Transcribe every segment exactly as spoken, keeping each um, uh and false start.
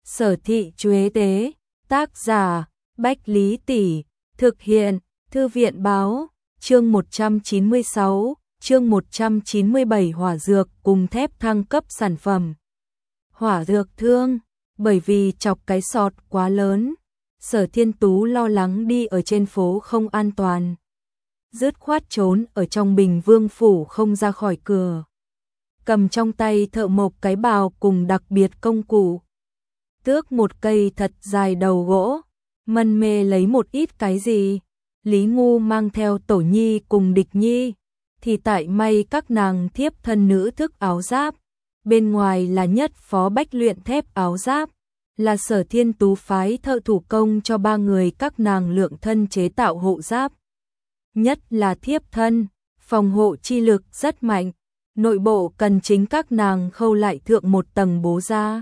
Sở Thị Chuế Tế, tác giả, Bách Lý Tỷ, thực hiện, Thư viện báo, chương một trăm chín mươi sáu, chương một trăm chín mươi bảy hỏa dược cùng thép thăng cấp sản phẩm. Hỏa dược thương, bởi vì chọc cái sọt quá lớn, Sở Thiên Tú lo lắng đi ở trên phố không an toàn. Dứt khoát trốn ở trong Bình Vương phủ không ra khỏi cửa. Cầm trong tay thợ mộc cái bào cùng đặc biệt công cụ. Tước một cây thật dài đầu gỗ, mân mê lấy một ít cái gì. Lý Ngu mang theo Tổ Nhi cùng Địch Nhi, thì tại may các nàng thiếp thân nữ thức áo giáp. Bên ngoài là nhất phó bách luyện thép áo giáp, là Sở Thiên Tú phái thợ thủ công cho ba người các nàng lượng thân chế tạo hộ giáp. Nhất là thiếp thân, phòng hộ chi lực rất mạnh, nội bộ cần chính các nàng khâu lại thượng một tầng bố da.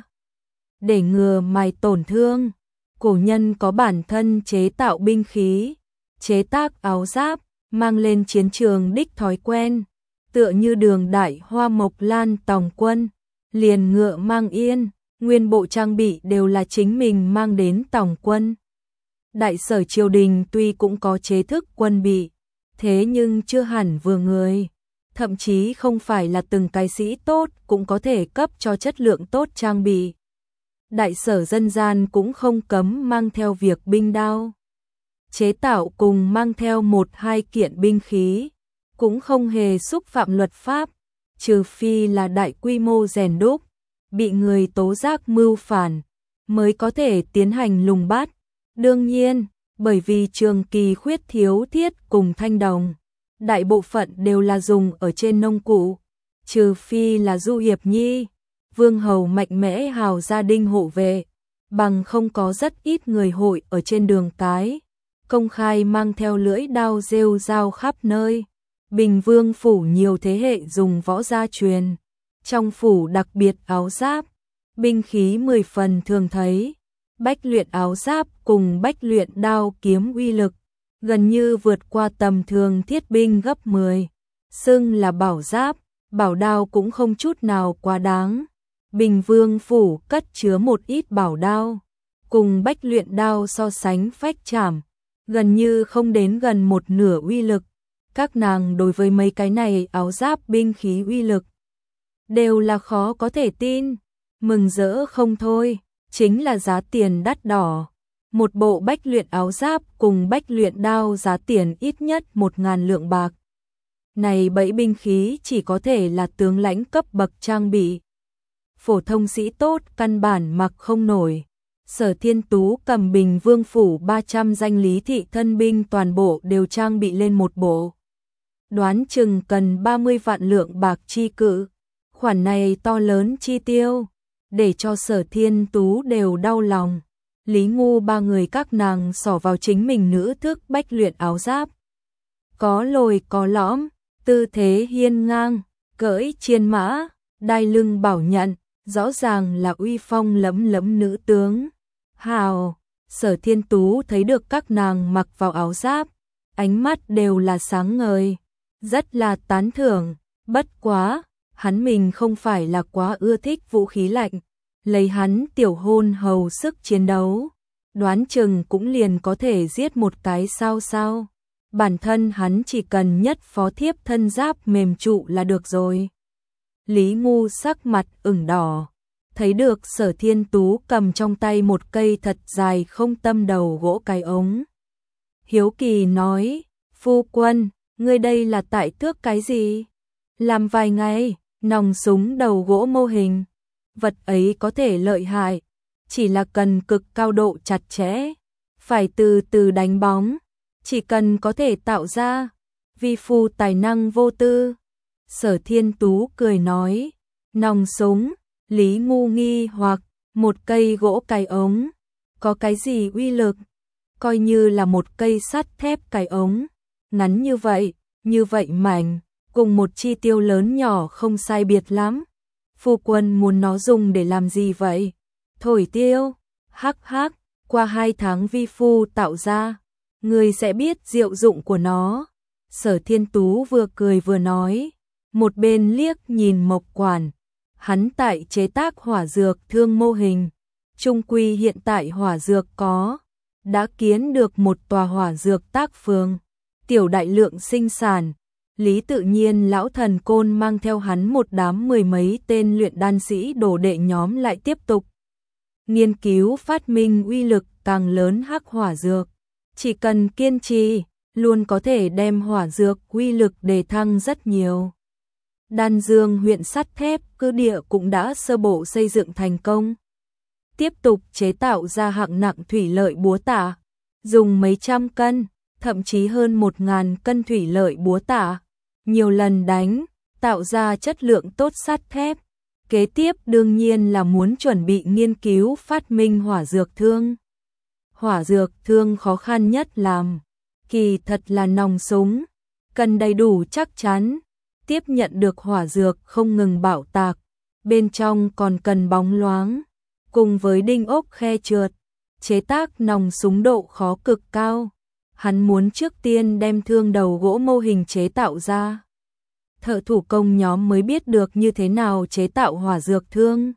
Để ngừa mài tổn thương, cổ nhân có bản thân chế tạo binh khí, chế tác áo giáp, mang lên chiến trường đích thói quen, tựa như đường đại hoa mộc lan tòng quân, liền ngựa mang yên, nguyên bộ trang bị đều là chính mình mang đến tòng quân. Đại sở triều đình tuy cũng có chế thức quân bị, thế nhưng chưa hẳn vừa người, thậm chí không phải là từng cái sĩ tốt cũng có thể cấp cho chất lượng tốt trang bị. Đại sở dân gian cũng không cấm mang theo việc binh đao chế tạo cùng mang theo một hai kiện binh khí, cũng không hề xúc phạm luật pháp, trừ phi là đại quy mô rèn đúc, bị người tố giác mưu phản, mới có thể tiến hành lùng bắt. Đương nhiên, bởi vì trường kỳ khuyết thiếu thiết cùng thanh đồng, đại bộ phận đều là dùng ở trên nông cụ, trừ phi là Du Hiệp Nhi, Vương Hầu mạnh mẽ hào gia đình hộ vệ, bằng không có rất ít người hội ở trên đường cái, công khai mang theo lưỡi đao rêu rao khắp nơi. Bình Vương phủ nhiều thế hệ dùng võ gia truyền, trong phủ đặc biệt áo giáp, binh khí mười phần thường thấy. Bách luyện áo giáp cùng bách luyện đao kiếm uy lực, gần như vượt qua tầm thường thiết binh gấp mười. Xưng là bảo giáp, bảo đao cũng không chút nào quá đáng. Bình Vương phủ cất chứa một ít bảo đao, cùng bách luyện đao so sánh phách chảm, gần như không đến gần một nửa uy lực. Các nàng đối với mấy cái này áo giáp binh khí uy lực, đều là khó có thể tin, mừng rỡ không thôi. Chính là giá tiền đắt đỏ. Một bộ bách luyện áo giáp cùng bách luyện đao giá tiền ít nhất một ngàn lượng bạc. Này bẫy binh khí chỉ có thể là tướng lãnh cấp bậc trang bị. Phổ thông sĩ tốt căn bản mặc không nổi. Sở Thiên Tú cầm Bình Vương phủ ba trăm danh lý thị thân binh toàn bộ đều trang bị lên một bộ. Đoán chừng cần ba mươi vạn lượng bạc chi cự. Khoản này to lớn chi tiêu, để cho Sở Thiên Tú đều đau lòng. Lý Ngu ba người các nàng xỏ vào chính mình nữ thức bách luyện áo giáp. Có lồi có lõm, tư thế hiên ngang, cưỡi chiên mã, đai lưng bảo nhận, rõ ràng là uy phong lẫm lẫm nữ tướng. Hào, Sở Thiên Tú thấy được các nàng mặc vào áo giáp, ánh mắt đều là sáng ngời, rất là tán thưởng. Bất quá, hắn mình không phải là quá ưa thích vũ khí lạnh, lấy hắn tiểu hôn hầu sức chiến đấu, đoán chừng cũng liền có thể giết một cái sao sao. Bản thân hắn chỉ cần nhất phó thiếp thân giáp mềm trụ là được rồi. Lý Ngu sắc mặt ửng đỏ, thấy được Sở Thiên Tú cầm trong tay một cây thật dài không tâm đầu gỗ cái ống. Hiếu kỳ nói, phu quân, ngươi đây là tại tước cái gì? Làm vài ngày, nòng súng đầu gỗ mô hình. Vật ấy có thể lợi hại, chỉ là cần cực cao độ chặt chẽ, phải từ từ đánh bóng, chỉ cần có thể tạo ra, vi phu tài năng vô tư. Sở Thiên Tú cười nói, nòng súng. Lý Ngu nghi hoặc, một cây gỗ cài ống, có cái gì uy lực? Coi như là một cây sắt thép cài ống, ngắn như vậy, như vậy mảnh, cùng một chi tiêu lớn nhỏ không sai biệt lắm. Phu quân muốn nó dùng để làm gì vậy? Thổi tiêu, hắc hắc, qua hai tháng vi phu tạo ra, người sẽ biết diệu dụng của nó. Sở Thiên Tú vừa cười vừa nói, một bên liếc nhìn Mộc Quản, hắn tại chế tác hỏa dược thương mô hình, Trung quy hiện tại hỏa dược có, đã kiến được một tòa hỏa dược tác phường, tiểu đại lượng sinh sản. Lý tự nhiên lão thần côn mang theo hắn một đám mười mấy tên luyện đan sĩ đồ đệ nhóm lại tiếp tục nghiên cứu phát minh uy lực càng lớn hắc hỏa dược. Chỉ cần kiên trì, luôn có thể đem hỏa dược uy lực đề thăng rất nhiều. Đan Dương huyện sắt thép cứ địa cũng đã sơ bộ xây dựng thành công. Tiếp tục chế tạo ra hạng nặng thủy lợi búa tạ, dùng mấy trăm cân, thậm chí hơn một ngàn cân thủy lợi búa tạ, nhiều lần đánh, tạo ra chất lượng tốt sắt thép. Kế tiếp đương nhiên là muốn chuẩn bị nghiên cứu phát minh hỏa dược thương. Hỏa dược thương khó khăn nhất làm, kỳ thật là nòng súng, cần đầy đủ chắc chắn, tiếp nhận được hỏa dược không ngừng bạo tạc, bên trong còn cần bóng loáng, cùng với đinh ốc khe trượt, chế tác nòng súng độ khó cực cao. Hắn muốn trước tiên đem thương đầu gỗ mô hình chế tạo ra. Thợ thủ công nhóm mới biết được như thế nào chế tạo hỏa dược thương.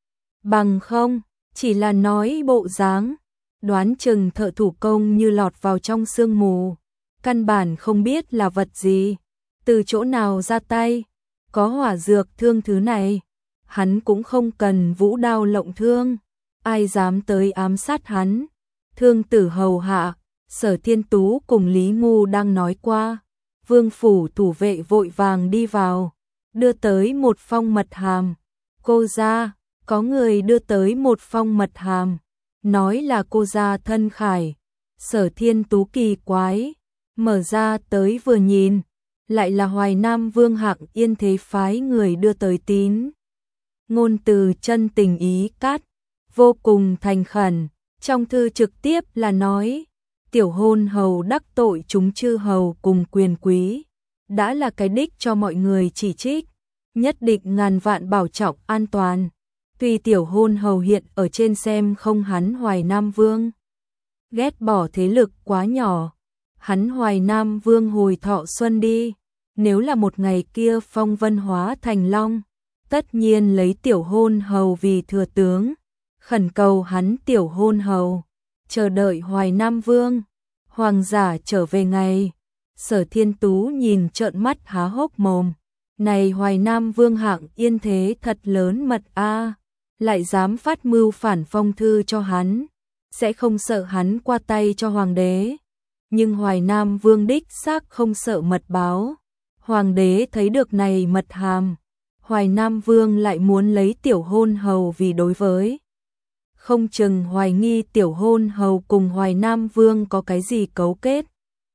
Bằng không, chỉ là nói bộ dáng, đoán chừng thợ thủ công như lọt vào trong sương mù, căn bản không biết là vật gì, từ chỗ nào ra tay. Có hỏa dược thương thứ này, hắn cũng không cần vũ đao lộng thương, ai dám tới ám sát hắn. Thương tử hầu hạ, Sở Thiên Tú cùng Lý Ngu đang nói qua, vương phủ thủ vệ vội vàng đi vào, đưa tới một phong mật hàm. Cô gia, có người đưa tới một phong mật hàm, nói là cô gia thân khải. Sở Thiên Tú kỳ quái, mở ra tới vừa nhìn, lại là Hoài Nam Vương Hạng Yên Thế phái người đưa tới tín. Ngôn từ chân tình ý cát, vô cùng thành khẩn, trong thư trực tiếp là nói, tiểu hôn hầu đắc tội chúng chư hầu cùng quyền quý, đã là cái đích cho mọi người chỉ trích, nhất định ngàn vạn bảo trọng an toàn. Tuy tiểu hôn hầu hiện ở trên xem không hắn Hoài Nam Vương, ghét bỏ thế lực quá nhỏ, hắn Hoài Nam Vương hồi thọ xuân đi, nếu là một ngày kia phong vân hóa thành long, tất nhiên lấy tiểu hôn hầu vì thừa tướng, khẩn cầu hắn tiểu hôn hầu, chờ đợi Hoài Nam Vương, hoàng giả trở về ngày. Sở Thiên Tú nhìn trợn mắt há hốc mồm, này Hoài Nam Vương Hạng Yên Thế thật lớn mật a, lại dám phát mưu phản phong thư cho hắn, sẽ không sợ hắn qua tay cho hoàng đế. Nhưng Hoài Nam Vương đích xác không sợ mật báo, hoàng đế thấy được này mật hàm, Hoài Nam Vương lại muốn lấy tiểu hôn hầu vì đối với. Không chừng hoài nghi tiểu hôn hầu cùng Hoài Nam Vương có cái gì cấu kết.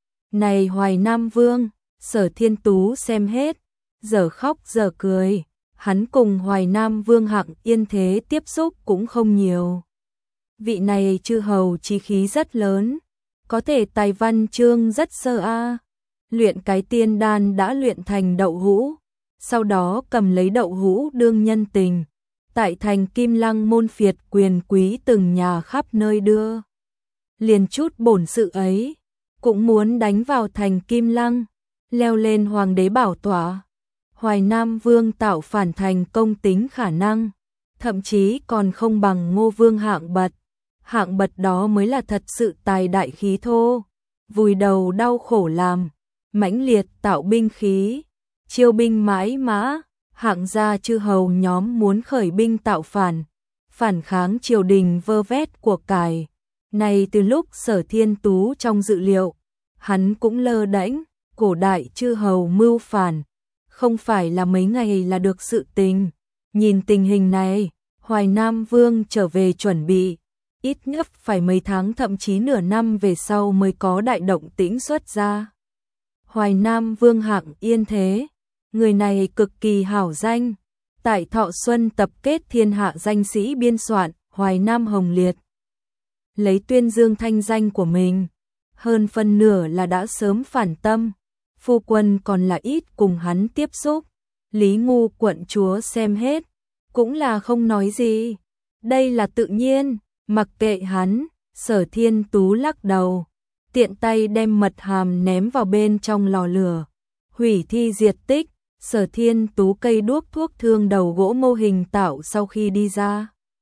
Này Hoài Nam Vương, Sở Thiên Tú xem hết, giờ khóc giờ cười, hắn cùng Hoài Nam Vương Hạng Yên Thế tiếp xúc cũng không nhiều. Vị này chư hầu chí khí rất lớn, có thể tài văn chương rất sơ a, luyện cái tiên đan đã luyện thành đậu hũ, sau đó cầm lấy đậu hũ đương nhân tình, tại thành Kim Lăng môn phiệt quyền quý từng nhà khắp nơi đưa. Liền chút bổn sự ấy, cũng muốn đánh vào thành Kim Lăng, leo lên hoàng đế bảo tọa. Hoài Nam Vương tạo phản thành công tính khả năng, thậm chí còn không bằng Ngô Vương Hạng Bật. Hạng Bật đó mới là thật sự tài đại khí thô, vùi đầu đau khổ làm, mãnh liệt tạo binh khí, chiêu binh mãi mã. Hạng gia chư hầu nhóm muốn khởi binh tạo phản, phản kháng triều đình vơ vét của cải. Này từ lúc Sở Thiên Tú trong dự liệu, hắn cũng lơ đễnh, cổ đại chư hầu mưu phản, không phải là mấy ngày là được sự tình. Nhìn tình hình này, Hoài Nam Vương trở về chuẩn bị, ít nhất phải mấy tháng thậm chí nửa năm về sau mới có đại động tĩnh xuất ra. Hoài Nam Vương Hạng Yên Thế, người này cực kỳ hảo danh, tại Thọ Xuân tập kết thiên hạ danh sĩ biên soạn Hoài Nam Hồng Liệt. Lấy tuyên dương thanh danh của mình, hơn phân nửa là đã sớm phản tâm, phu quân còn là ít cùng hắn tiếp xúc. Lý Ngu quận chúa xem hết, cũng là không nói gì, đây là tự nhiên, mặc kệ hắn. Sở Thiên Tú lắc đầu, tiện tay đem mật hàm ném vào bên trong lò lửa, hủy thi diệt tích. Sở Thiên Tú cây đuốc thuốc thương đầu gỗ mô hình tạo sau khi đi ra,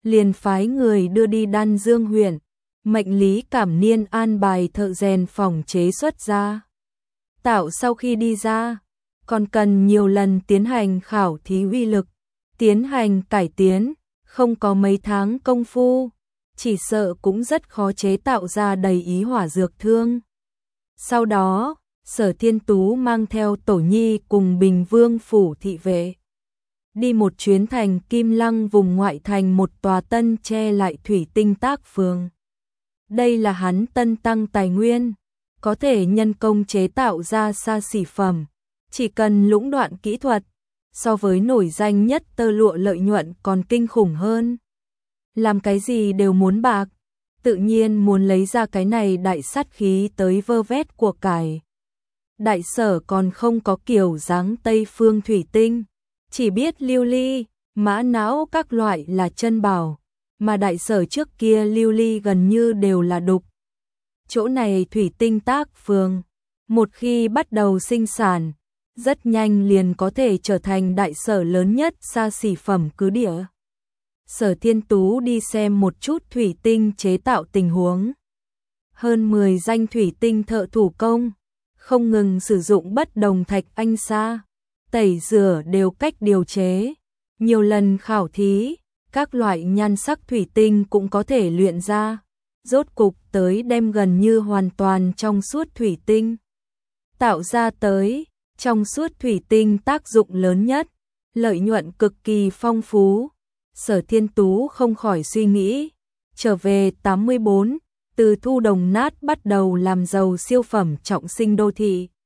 liền phái người đưa đi Đan Dương huyện, mệnh Lý Cảm Niên an bài thợ rèn phòng chế xuất ra. Tạo sau khi đi ra, còn cần nhiều lần tiến hành khảo thí uy lực, tiến hành cải tiến, không có mấy tháng công phu, chỉ sợ cũng rất khó chế tạo ra đầy ý hỏa dược thương. Sau đó, Sở Thiên Tú mang theo Tổ Nhi cùng Bình Vương phủ thị vệ, đi một chuyến thành Kim Lăng vùng ngoại thành một tòa tân che lại thủy tinh tác phường. Đây là hắn tân tăng tài nguyên, có thể nhân công chế tạo ra xa xỉ phẩm, chỉ cần lũng đoạn kỹ thuật, so với nổi danh nhất tơ lụa lợi nhuận còn kinh khủng hơn. Làm cái gì đều muốn bạc, tự nhiên muốn lấy ra cái này đại sát khí tới vơ vét của cải. Đại Sở còn không có kiểu dáng Tây phương thủy tinh, chỉ biết lưu ly, mã não các loại là chân bảo, mà Đại Sở trước kia lưu ly gần như đều là đục. Chỗ này thủy tinh tác phường, một khi bắt đầu sinh sản, rất nhanh liền có thể trở thành Đại Sở lớn nhất xa xỉ phẩm cứ địa. Sở Thiên Tú đi xem một chút thủy tinh chế tạo tình huống. Hơn mười danh thủy tinh thợ thủ công, không ngừng sử dụng bất đồng thạch anh sa, tẩy rửa đều cách điều chế. Nhiều lần khảo thí, các loại nhan sắc thủy tinh cũng có thể luyện ra. Rốt cục tới đem gần như hoàn toàn trong suốt thủy tinh. Tạo ra tới, trong suốt thủy tinh tác dụng lớn nhất, lợi nhuận cực kỳ phong phú. Sở Thiên Tú không khỏi suy nghĩ, trở về tám mươi bốn, từ thu đồng nát bắt đầu làm giàu siêu phẩm trọng sinh đô thị.